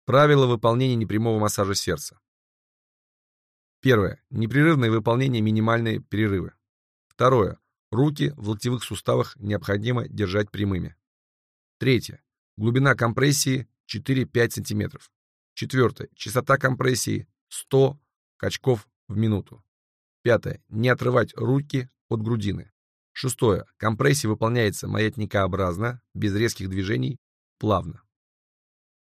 Правила выполнения непрямого массажа сердца. Первое. Непрерывное выполнение, минимальные перерывы. Второе. Руки в локтевых суставах необходимо держать прямыми. Третье. Глубина компрессии 4-5 см. Четвертое. Частота компрессии 100 качков в минуту. Пятое. Не отрывать руки от грудины. Шестое. Компрессия выполняется маятникообразно, без резких движений, плавно.